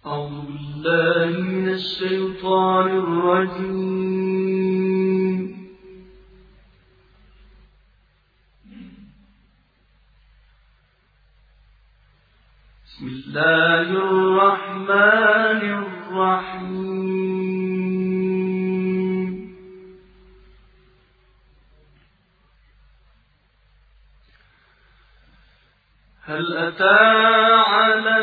أعوذ بالله من الشيطان الرجيم. بسم الله الرحمن الرحيم. هل أتى على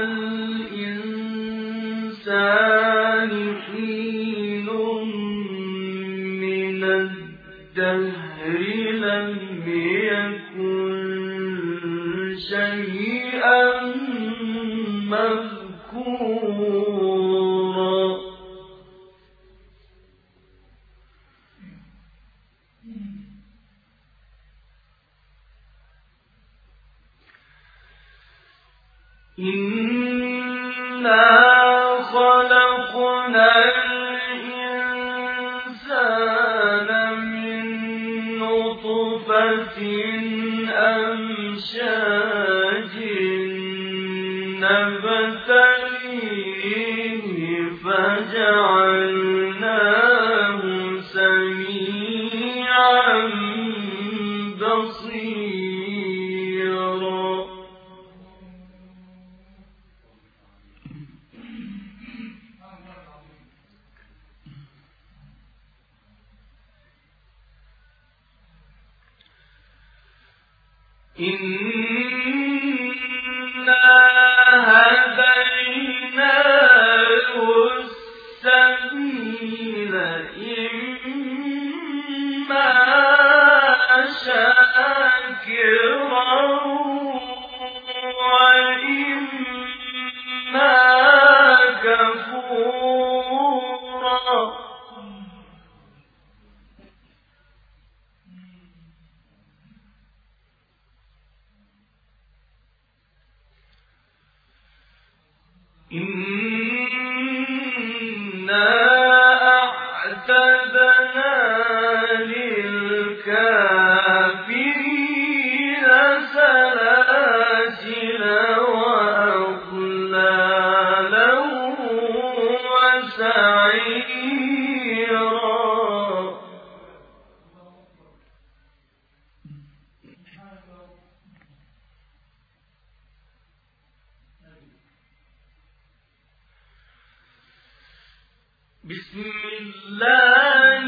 الإنسان حين من الدهر لم يكن شيئا مذكورا. إنا خلقنا الإنسان من نطفة أمشاج نبتليه فجعلناه سميعا بصيرا. إنا هديناه السبيل إما شاكرا وإما كفورا. إنا أعتدنا للكافرين سلاسل وأغلالا وسعيرا. بسم الله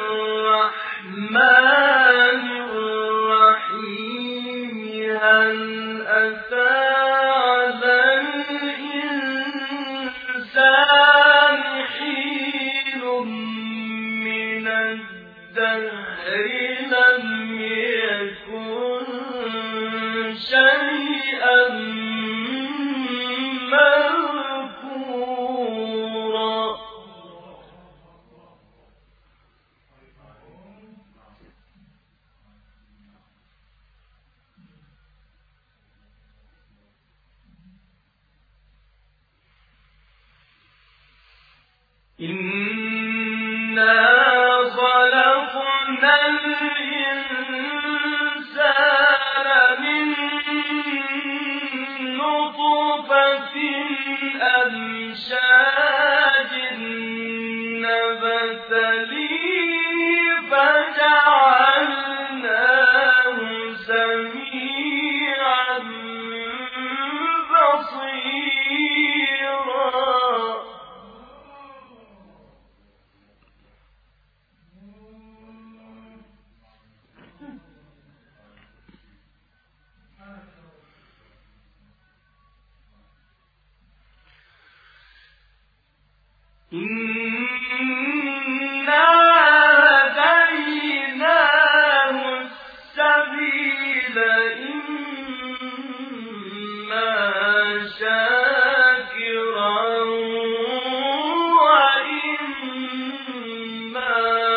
الرحمن الرحيم. هل أتى على الإنسان حين من الدهر لم يكن شيئا مذكورا. إنا خلقنا الإنسان من نطفة أمشاج نبتليه فجعلناه سميعا بصيرا. إنا هديناه السبيل إما شاكرا وإما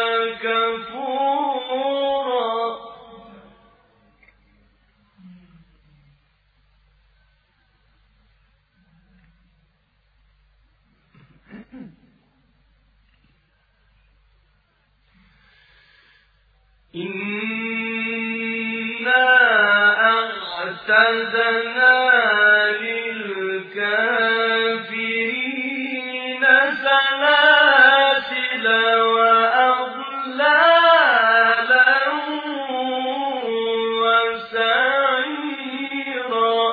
كفورا. إنا أعتدنا للكافرين سلاسل وأغلالا وسعيرا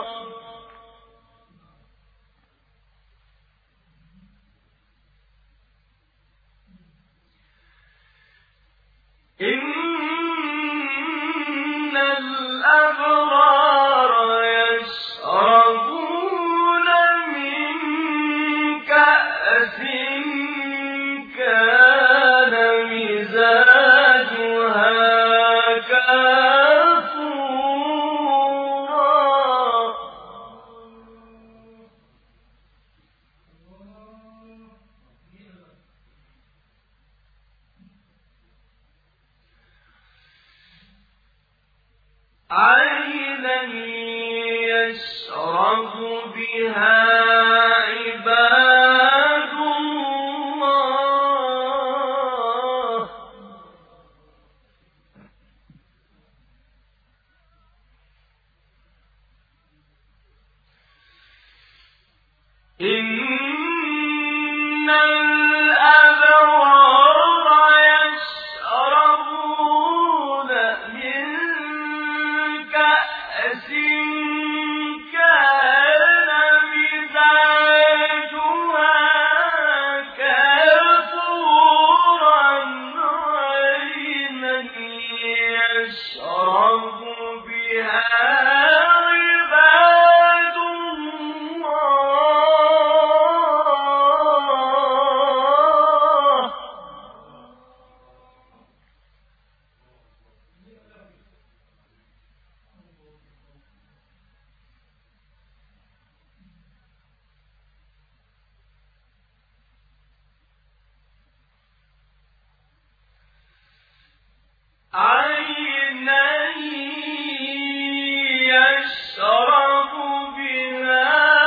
إن الأبرار يشربون من كأس كان مزاجها كافورا عينا يشرب بها عباد الله إن الأبرار يشربون من كأس كان مزاجها كافورا عينا يشرب بها عباد الله عينا يشرب بها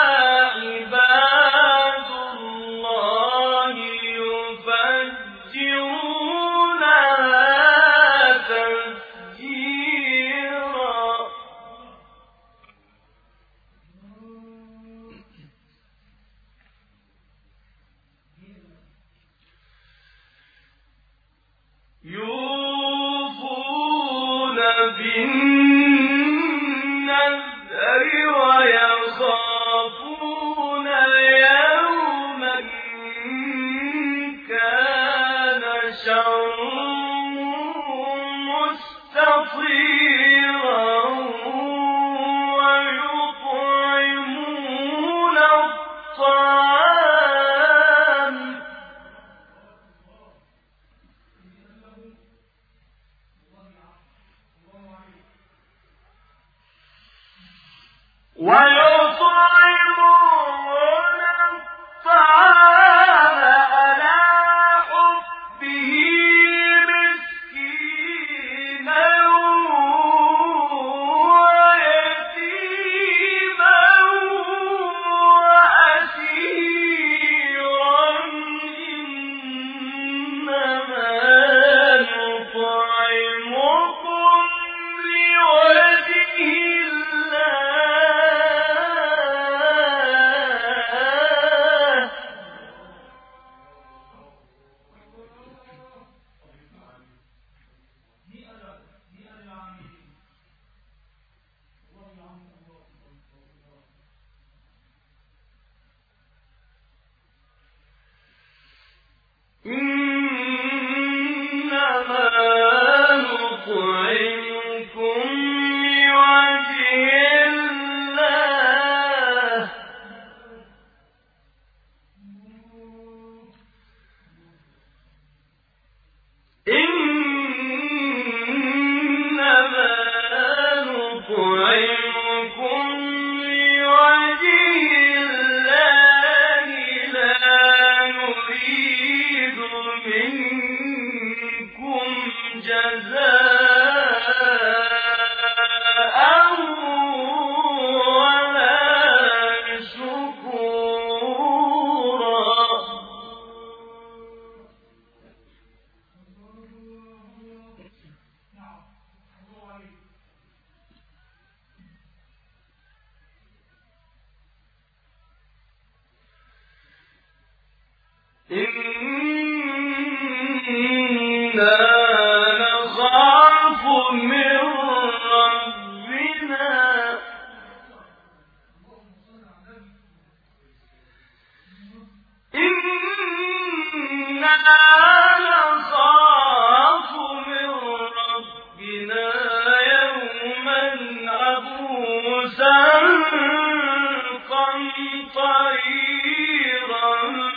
عباد الله يفجرونها تفجيرا يوفون بالنذر ويخافون يوما كان شره مستطيرا ويطعمون الطعام على حبه مسكينا إنا نخاف من ربنا يوما عبوسا قمطريرا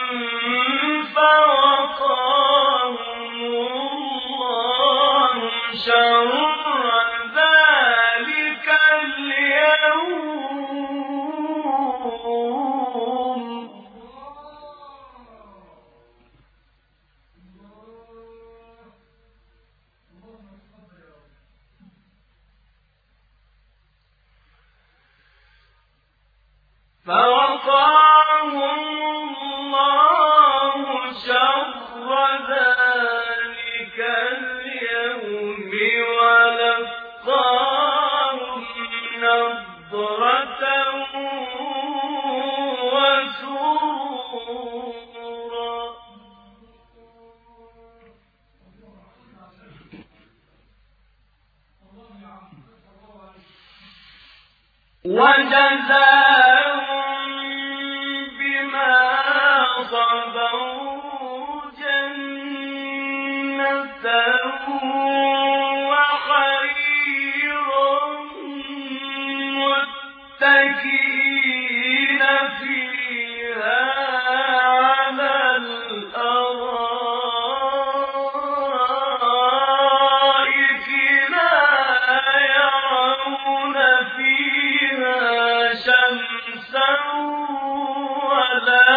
فوقاهم الله شر ذلك اليوم فوقاهم الله شر ذلك اليوم ولقاهم نضرة وسرورا وجزاهم بما صبروا جنة وحريرا متكئين فيها على الأرائك لا يرون فيها شمسا ولا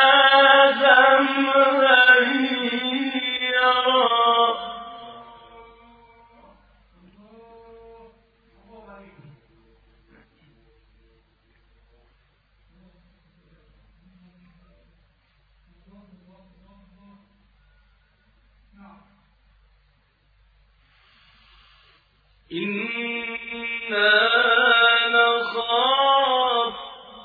زمهريرا إنا نخاف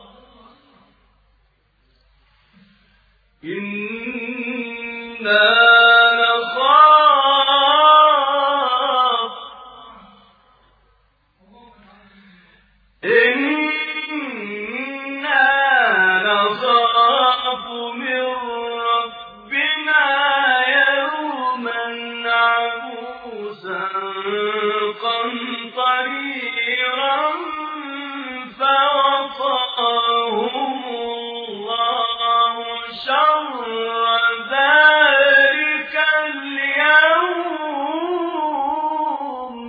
من ربنا يوما عبوسا قمطريرا فوقاهم الله شر ذلك اليوم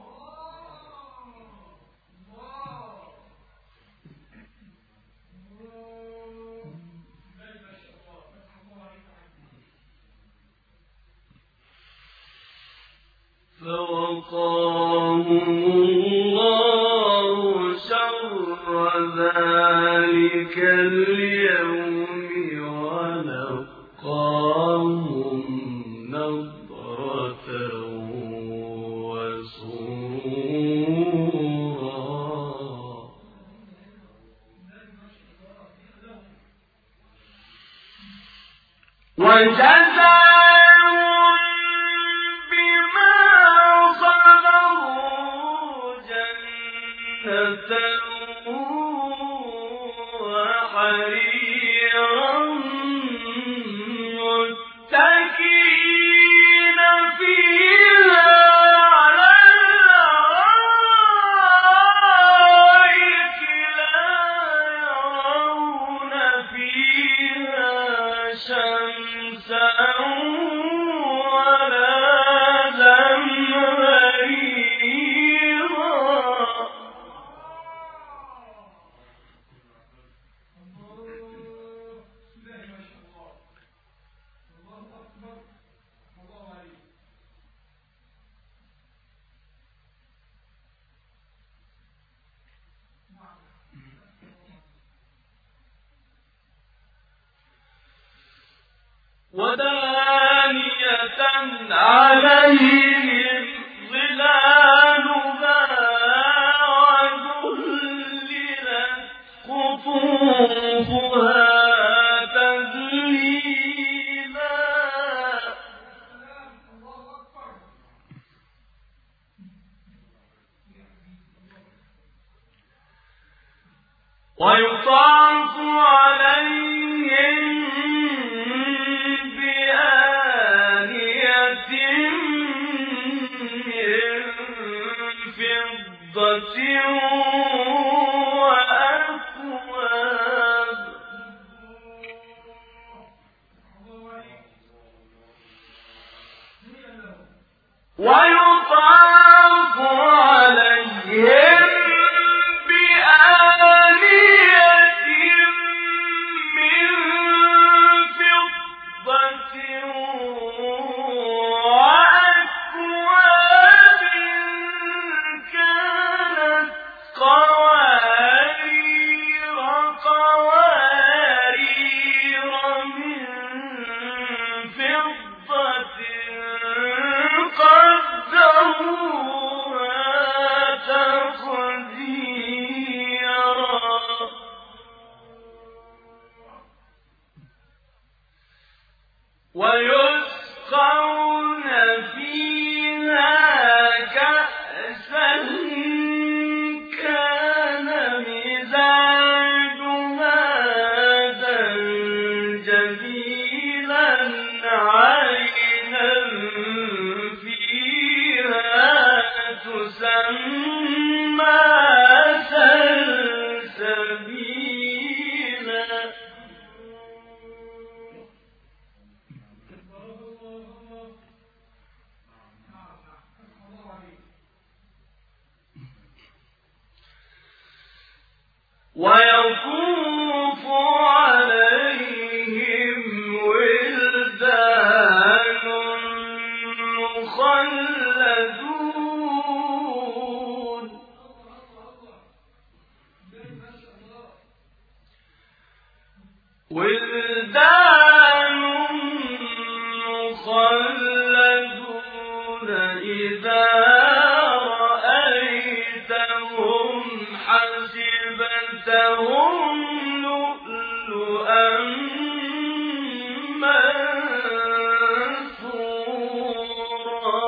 فوقاهم الله شر ذلك اليوم ولقاهم نضرة وسرورا وجزاهم بما صبروا جنة وحريرا متكئين فيها على الأرائك لا يرون فيها شمسا ولا زمهريرا ودانية عليهم ظلالها وذللت قطوفها تذليلا ويطاف عليهم بآنية من فضة وأكواب ويطاف عليهم ويسقون فيها كأسا كان مزاجها زنجبيلا عينا فيها تسمى سلسبيلا ويطوف عليهم ولدان مخلدون إذا رأيتهم حسبتهم لؤلؤا منثورا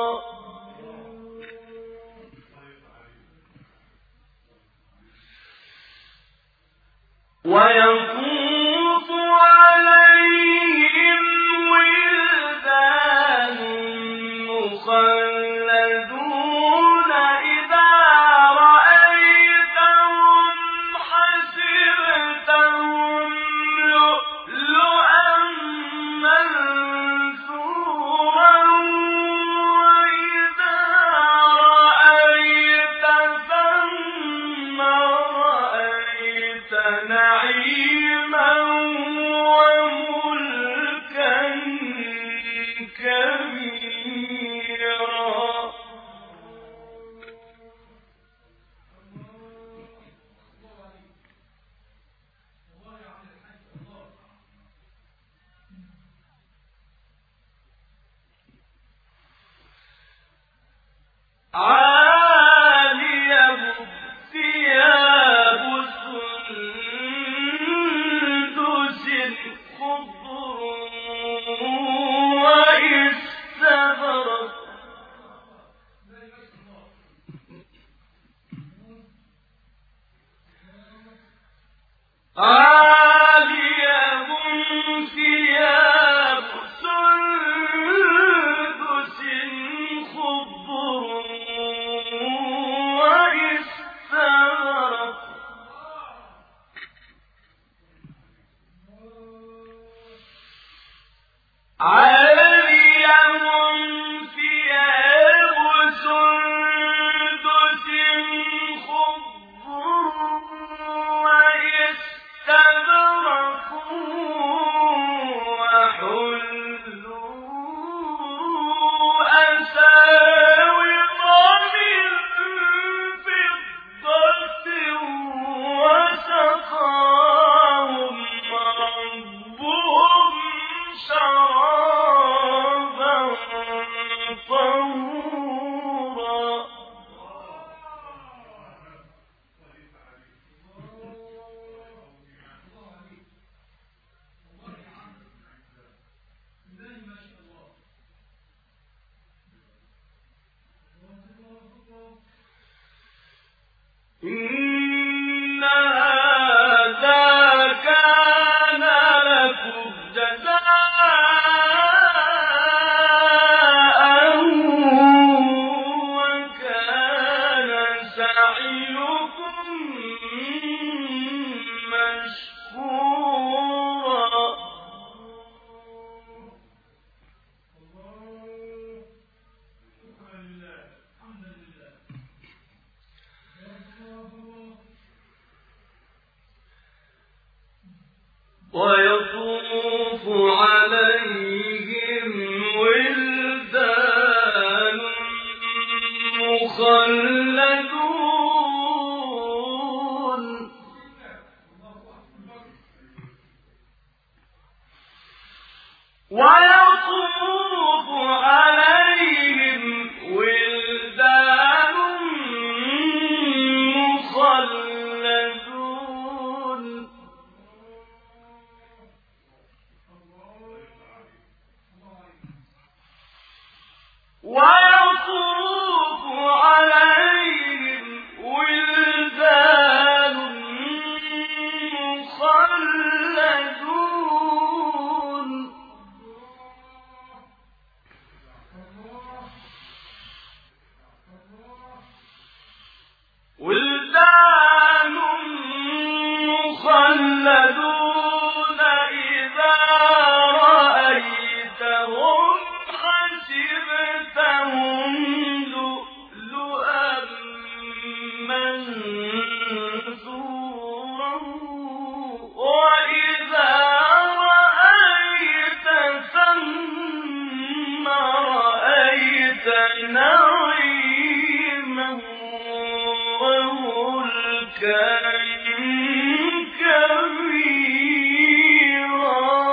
ويطوف عليهم ولدان مخلدون إذا رأيتهم حسبتهم لؤلؤا منثورا وإذا رأيت ثم رأيت نعيما وملكا كبيرا عاليهم ثياب سندس خضر واستبرق عاليهم ثياب سندس خضر واستبرق عليهم ثياب سندس خضر واستبرق وحلوا أساور من فضة وسقاهم ربهم شرابا طهورا إن هذا ويطوف عليهم ولدان مخلدون ويطوف عليهم ولدان مخلدون ويطوف عليهم ولدان مخلدون ولدان مخلدون إذا رأيتهم حسبتهم لؤلؤا منثورا وإذا رأيت ثم رأيت نعيما وملكا كبيرا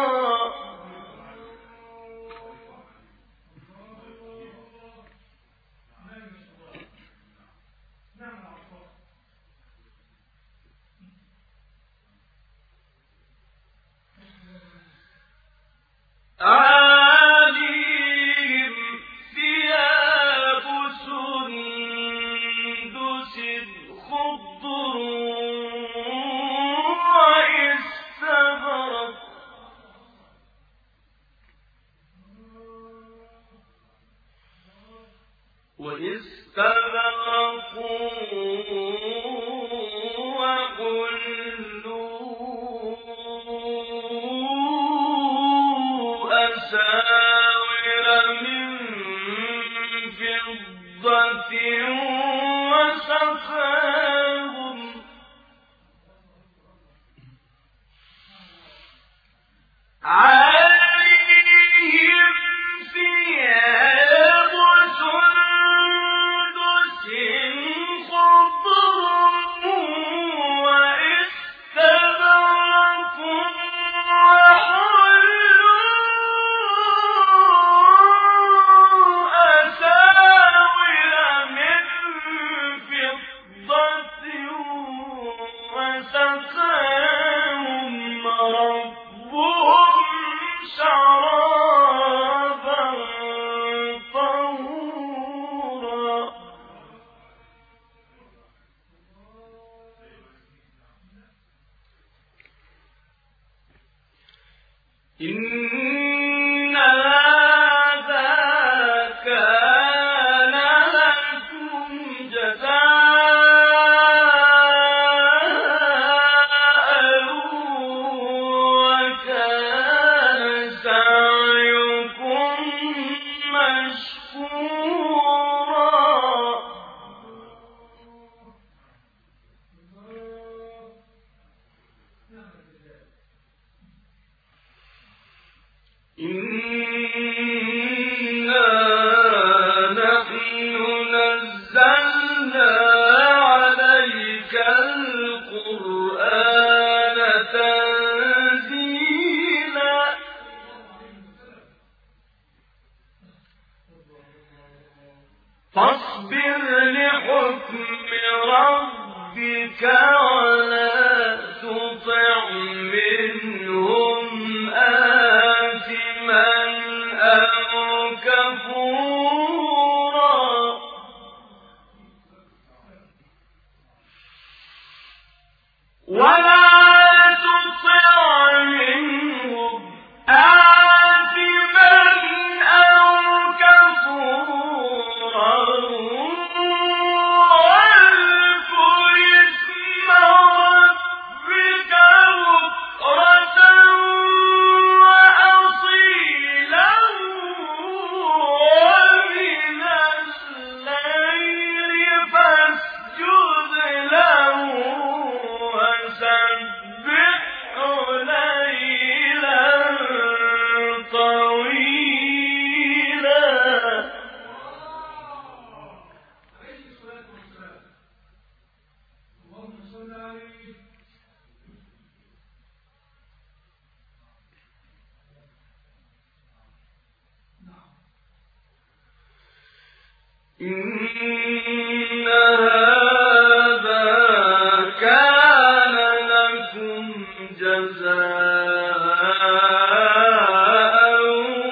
عاليهم ثياب سندس خضر واستبرق وحلوا أساور من فضة وسقاهم عليهم ثياب سندس خضر واستبرق وحلوا أساور من فضة وسقاهم ربهم شرابا طهورا إن هذا كان لكم جزاء وكان سعيكم مشكورا إنا نحن نزلنا عليك القرآن تنزيلا فاصبر لحكم ربك ولا تطع منهم آثما أو كفورا ولا تطع منهم آثما أو كفورا واذكر اسم ربك بكرة وأصيلا ومن إن هذا كان لكم جزاء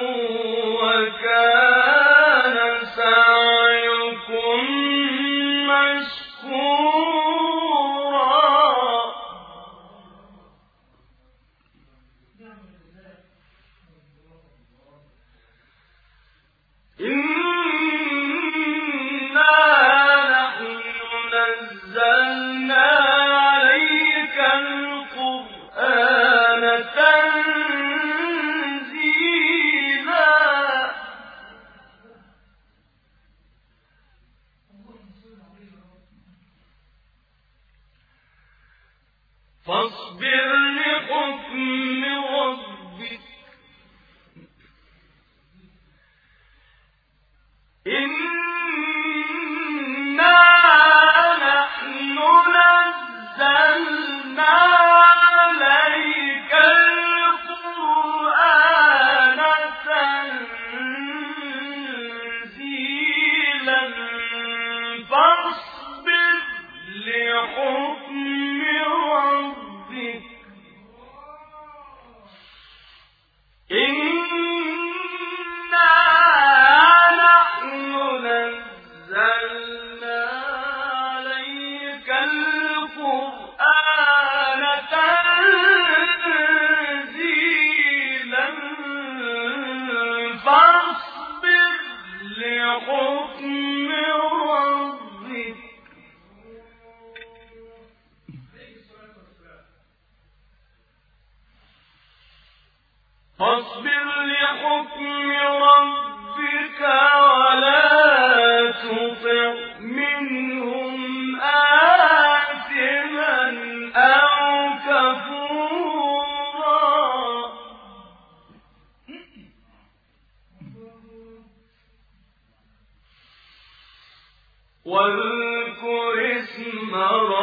وكان سعيكم مشكورا. إنا نحن نزلنا عليك القرآن تنزيلا. فاصبر لحكم ربك إنا نحن نزلنا عليك القرآن تنزيلا. فاصبر لحكم ربك إنا نحن نزلنا عليك القرآن تنزيلا. فاصبر لحكم ربك فاصبر لحكم ربك ولا تطع منهم آثما أو كفورا. واذكر اسم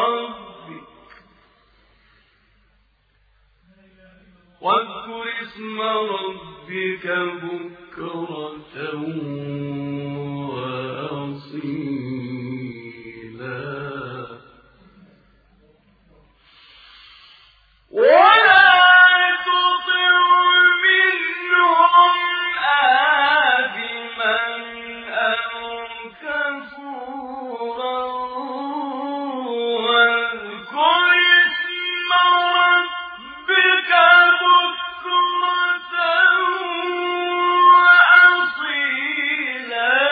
ربك بكرة وأصيلا. ولا تطع منهم آثما أو كفورا. واذكر اسم ربك بكرة وأصيلا.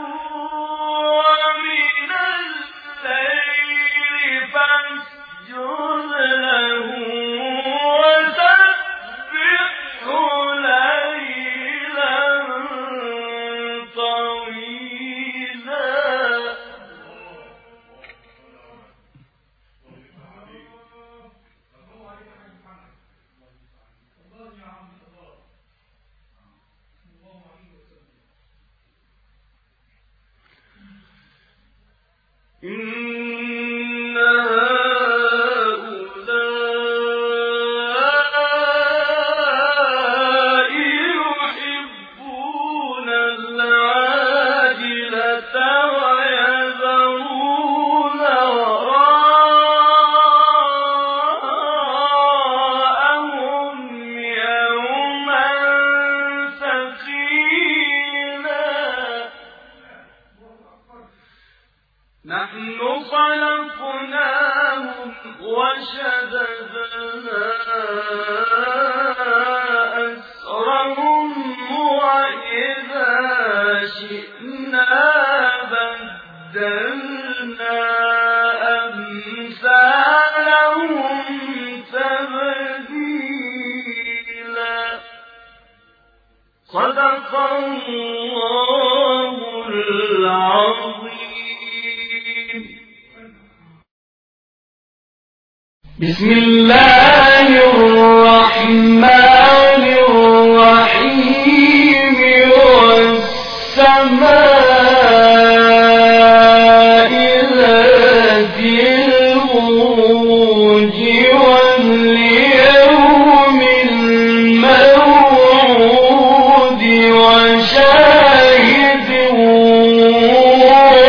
ومن الليل فاسجد له وسبحه ليلا طويلا. إن هؤلاء يحبون العاجلة ويذرون وراءهم يوما ثقيلا. نحن خلقناهم وشددنا أسرهم وإذا شئنا بدلنا أمثالهم تبديلا. صدق الله العظيم. بسم الله الرحمن الرحيم. والسماء ذات البروج واليوم الموعود وشاهد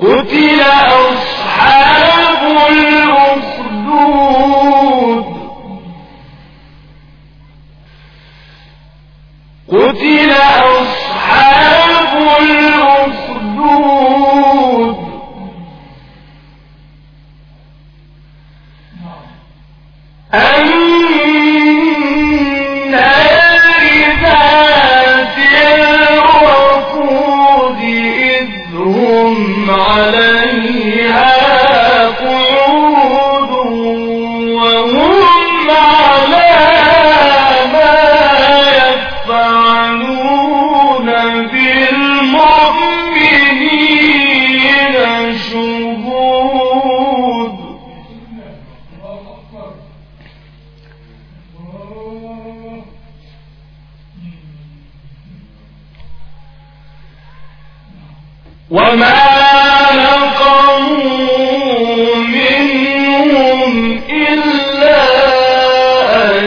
قتل أصحاب الأخدود قتل أصحاب الأخدود النار ذات الوقود إذ هم عليها قعود وهم على ما يفعلون بالمؤمنين شهود وما نقموا منهم إلا أن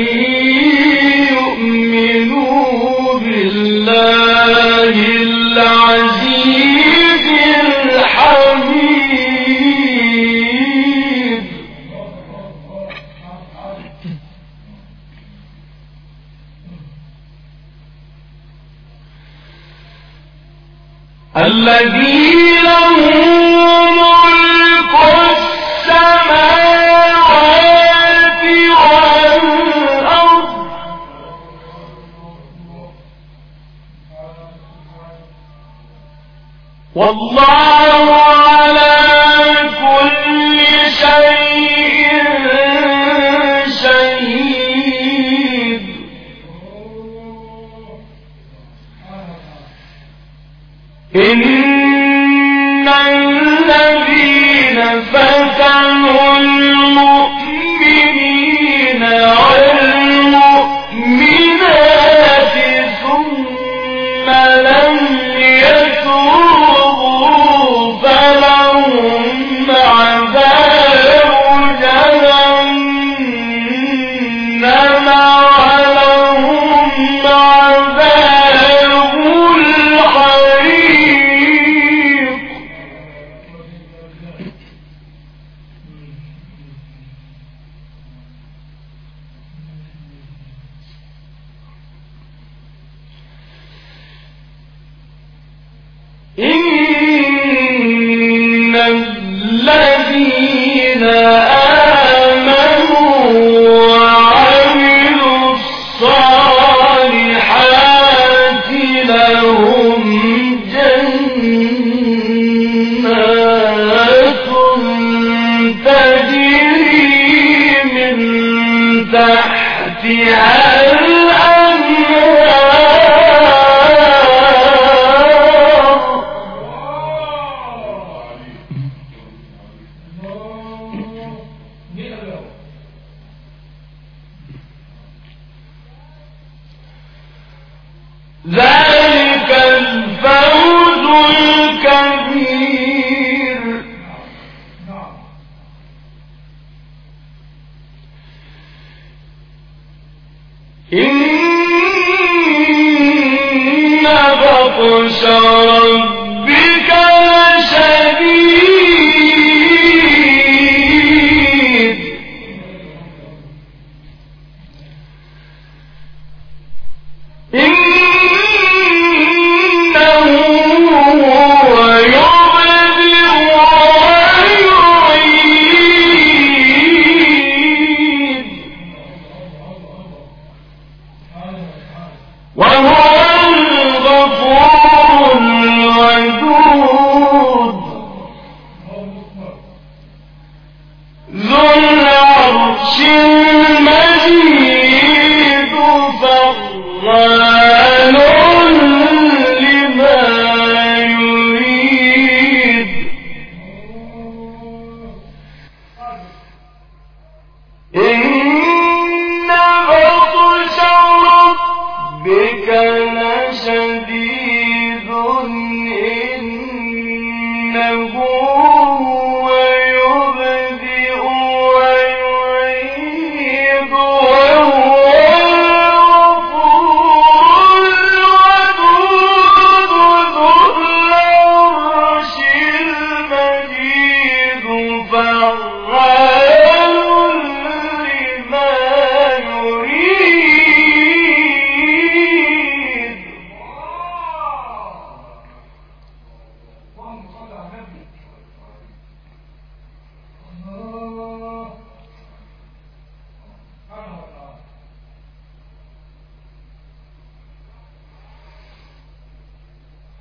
يؤمنوا بالله العزيز الحميد الذي له ملك السماوات والأرض والله على كل شيء شهيد إن الذين فتنوا المؤمنين والمؤمنات ثم لم يتوبوا فلهم عذاب جهنم ولهم عذاب الحريق إن الذين آمنوا وعملوا الصالحات لهم جنات تجري من تحتها الأنهار ذلك الفوز الكبير إن بطش ربك لشديد إنه هو يبدئ ويعيد وهو الغفور الودود ذو العرش المجيد فعال لما يريد إن بطش ربك لشديد إنه هو يبدئ ويعيد وهو الغفور الودود ذو العرش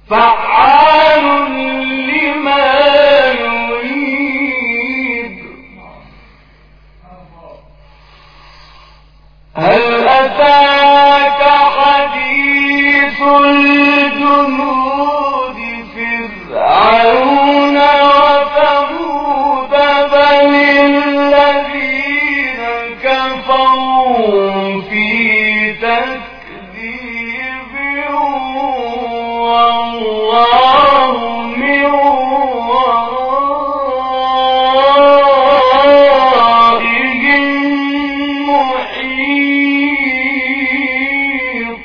فعال لما يريد هل أتاك حديث الجنود فرعون وثمود بل الذين كفروا في تكذيب والله من ورائهم محيط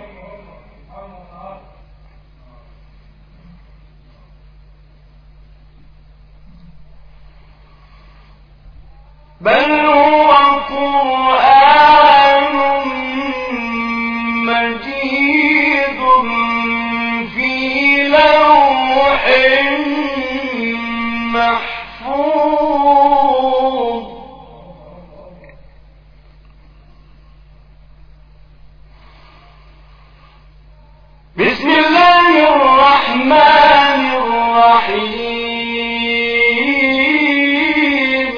بل هو قرآن مجيد في لوح محفوظ بسم الله الرحمن الرحيم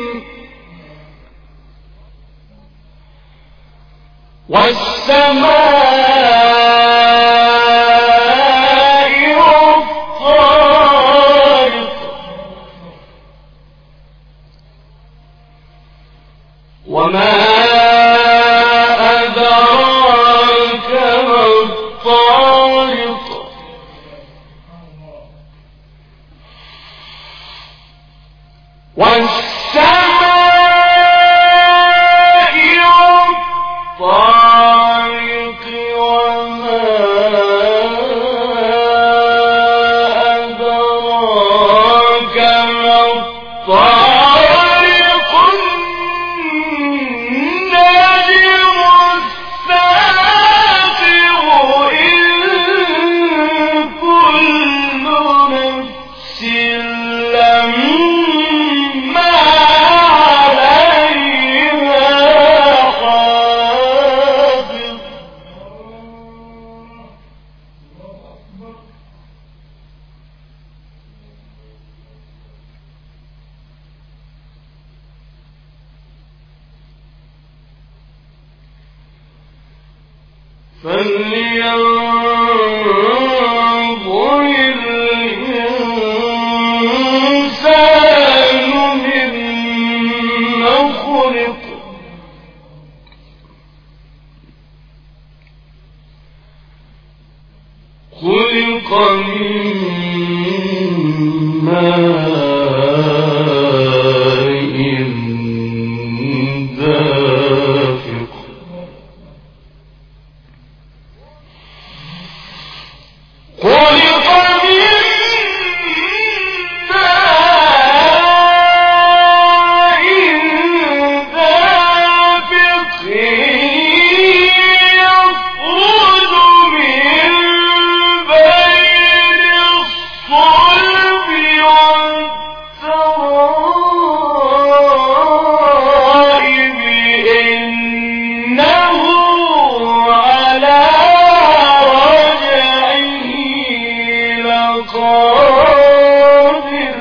والسماء والطارق وما أدراك ما الطارق والسماء والطارق وما أدراك ما الطارق النجم الثاقب إن كل نفس لما عليها حافظ فلينظر الإنسان مما خلق خلق من ماء دافق خلق من ماء دافق يخرج من بين الصلب والترائب إنه على رجعه لقادر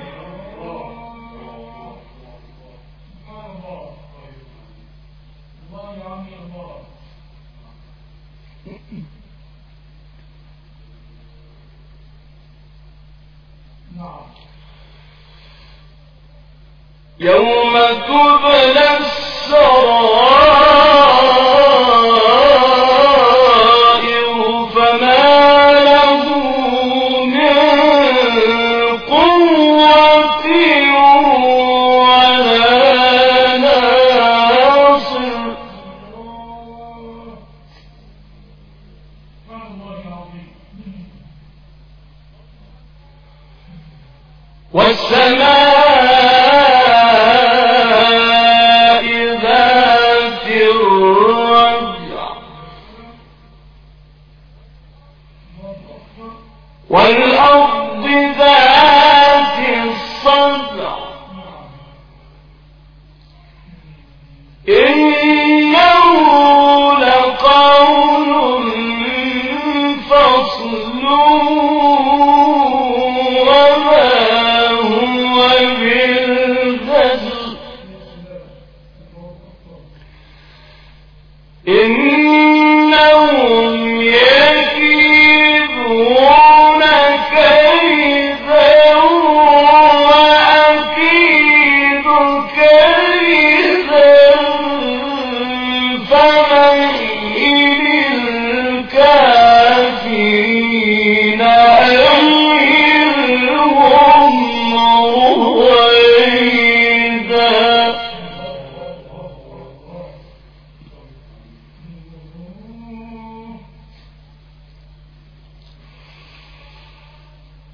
يوم تبلى السرائر فما له من قوة ولا ناصر والسماء ذات الرجع والأرض ذات الصدع إنه لقول فصل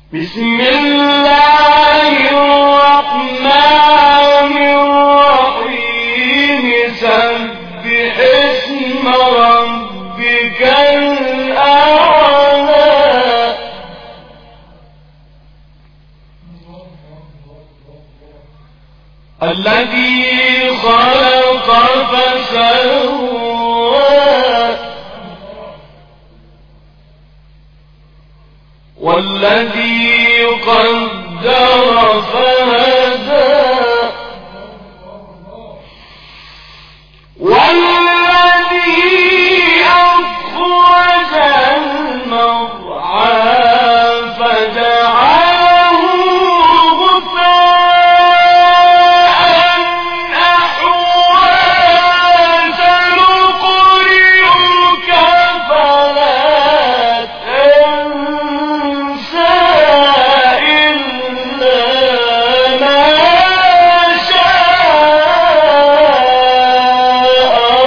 بسم الله الرحمن الرحيم سبح اسم ربك الأعلى الذي خلق فسوى والذي قدر فهدى والذي أخرج المرعى فجعله غثاء أحوى سنقرئك فلا تنسى إلا ما شاء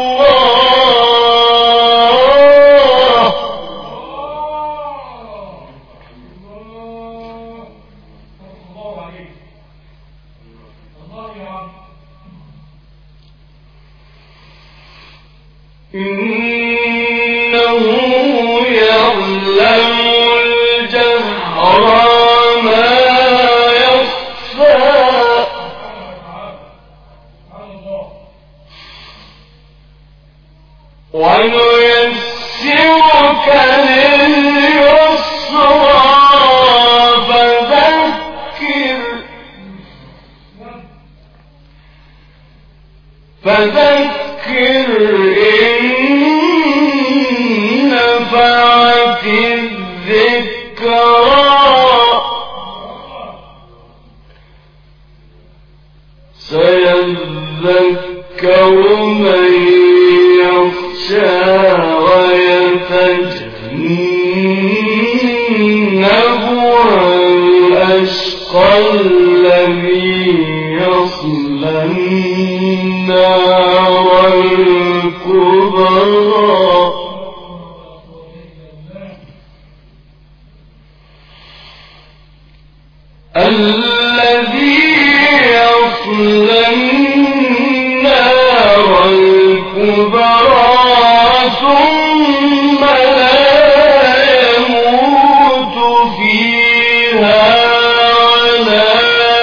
الله إنه يعلم الجهر ما يخفى ونيسرك لليسرى فذكر إن نفعت الذكرى سيذكر من يخشى ويتجنبها الأشقى الذي يصلى النار الكبرى الذي يصلى النار الكبرى ثم لا يموت فيها ولا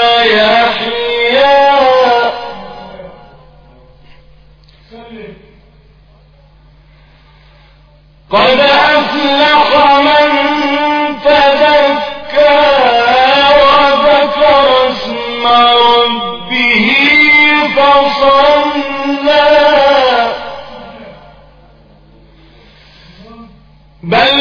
يحيا قد أفلح من تزكى وذكر اسم ربه فصلى بل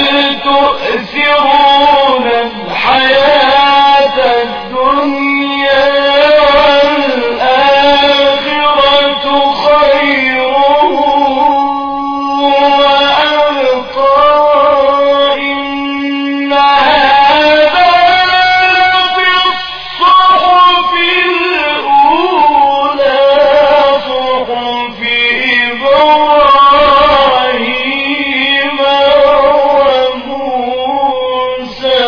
تؤثرون الحياة الدنيا والآخرة خير وأبقى إن هذا لفي الصحف الأولى صحف إبراهيم وموسى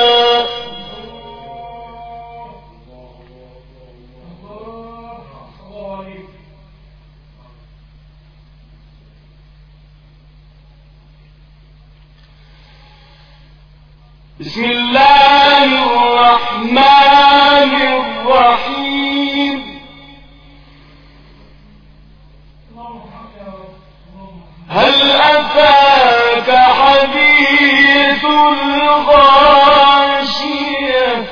بسم الله الرحمن الرحيم هل أتاك حديث الغاشية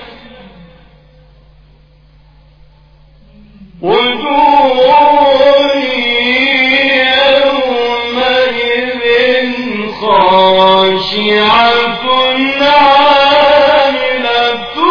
وجوه يومئذ خاشعة عاملة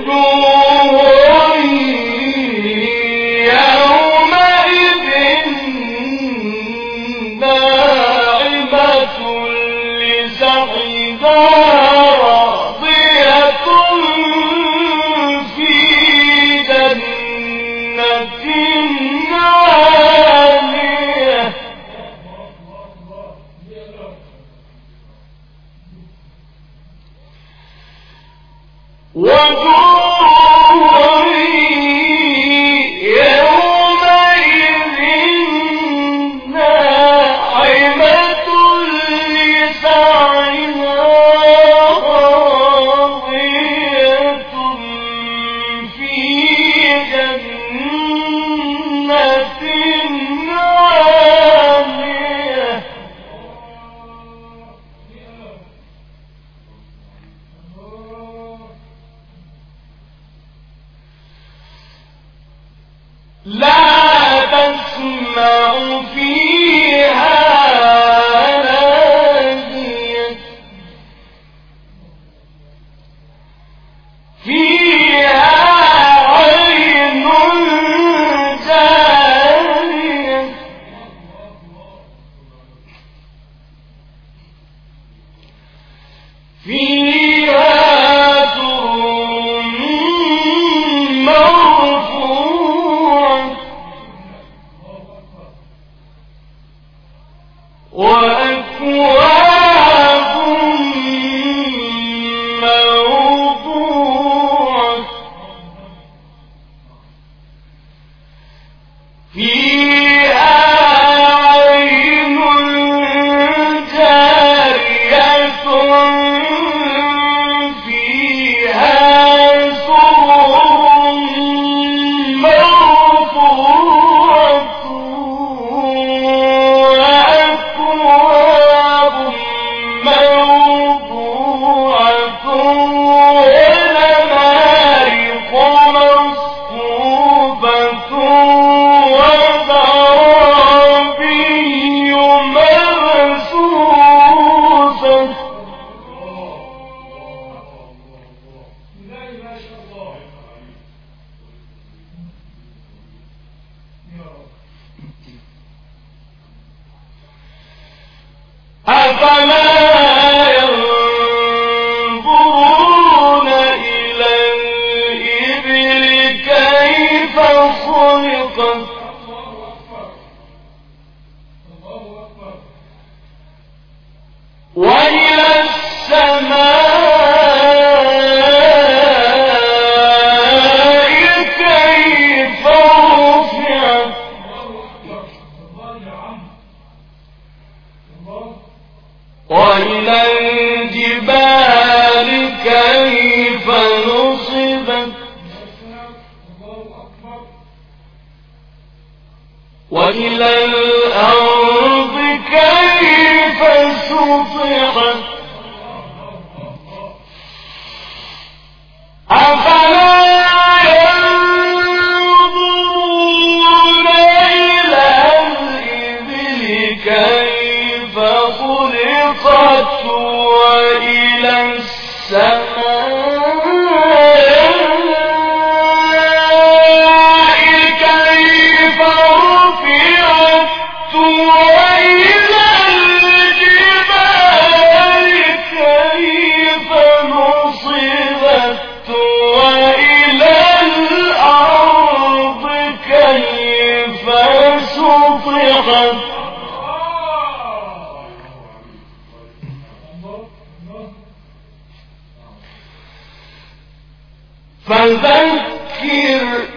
فذكر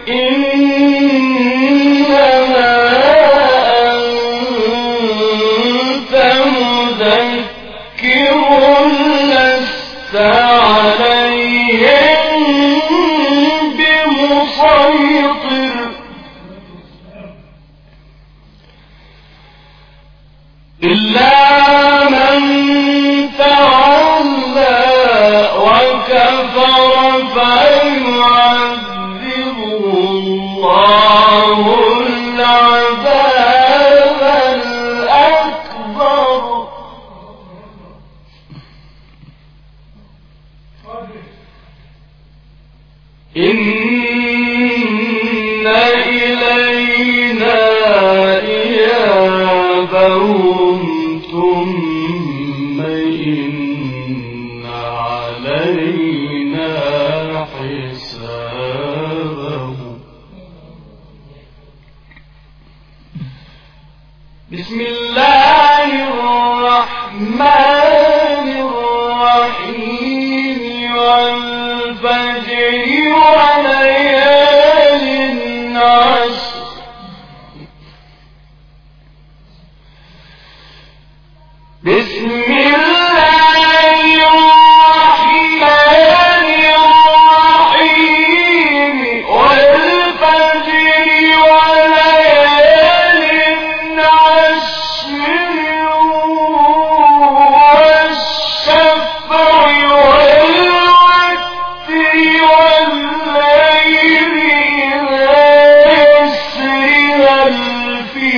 إن إلينا إيابهم ثم إن علينا حسابهم. بسم الله الرحمن الرحيم. والفجر وليال عشر. بسم الله الرحمن الرحيم. والفجر وليال عشر. والشفع والوتر والليل إذا يسر. هل في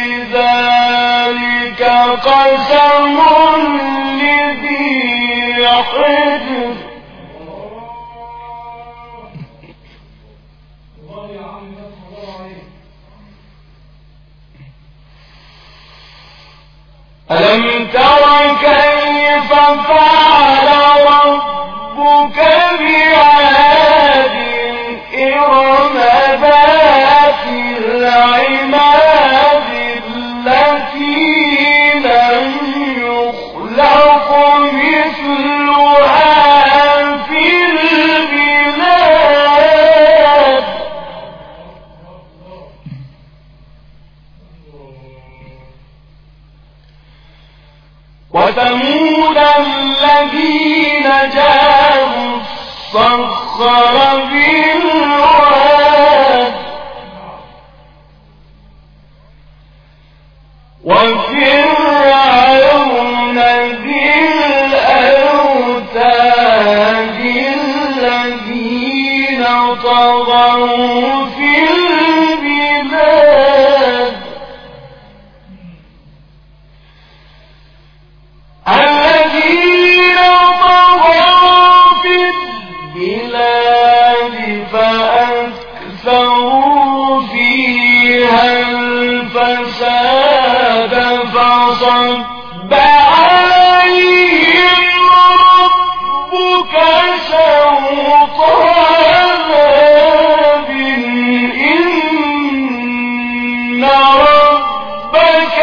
ذلك قسم لذي حجر. ألم تر كيف فعل ربك بعاد إرم ذات العماد التي لم يخلق مثلها في البلاد. وثمود الذين جابوا الصخر بالواد. وفرعون ذي الأوتاد الذين طغوا في البلاد. الذين طغوا في البلاد فأكثروا فيها الفساد. فصب عليهم ربك سوط عذاب. إن ربك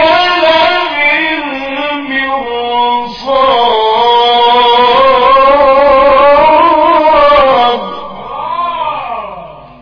لبالمرصاد.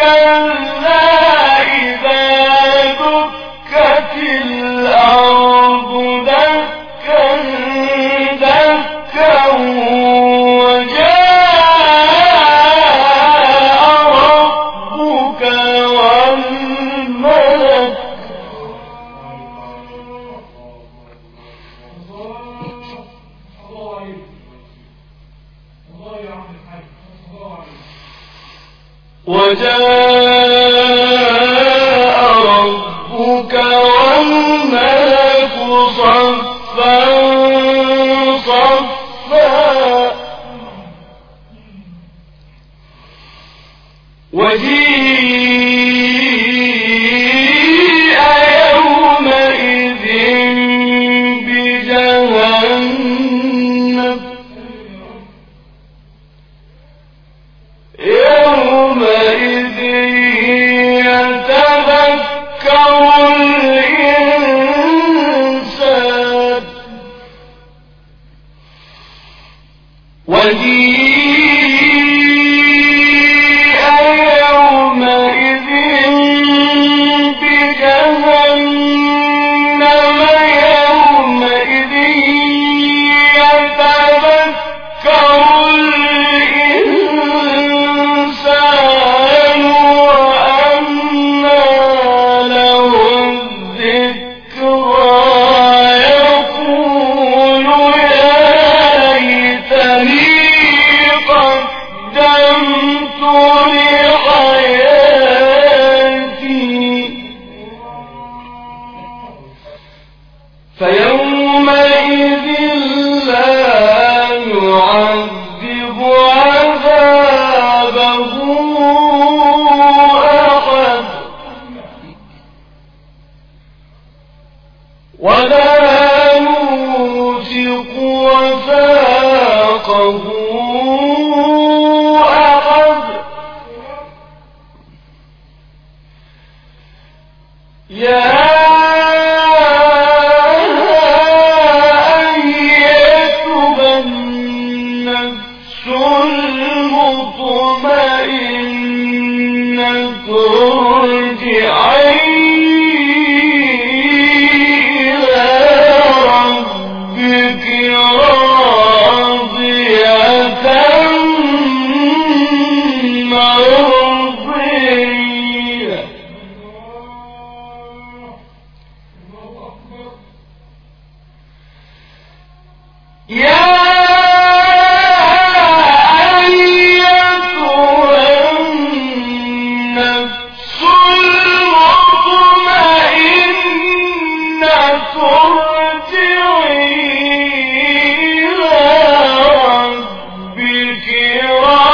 كلا إذا دكت الأرض دكا دكا وجاء ربك والملك صفا صفا وجيء يومئذ بجهنم يومئذ يتذكر الإنسان وجيء يومئذ بجهنم يومئذ يتذكر الإنسان وأنى له الذكرى يقول يا ليتني قدمت لحياتي فيومئذ لا يعذب عذابه أحد ولا يوثق وثاقه أحد يا أيتها النفس المطمئنة ارجعي إلى ربك راضية مرضية يا أيتها النفس المطمئنة ارجعي إلى ربك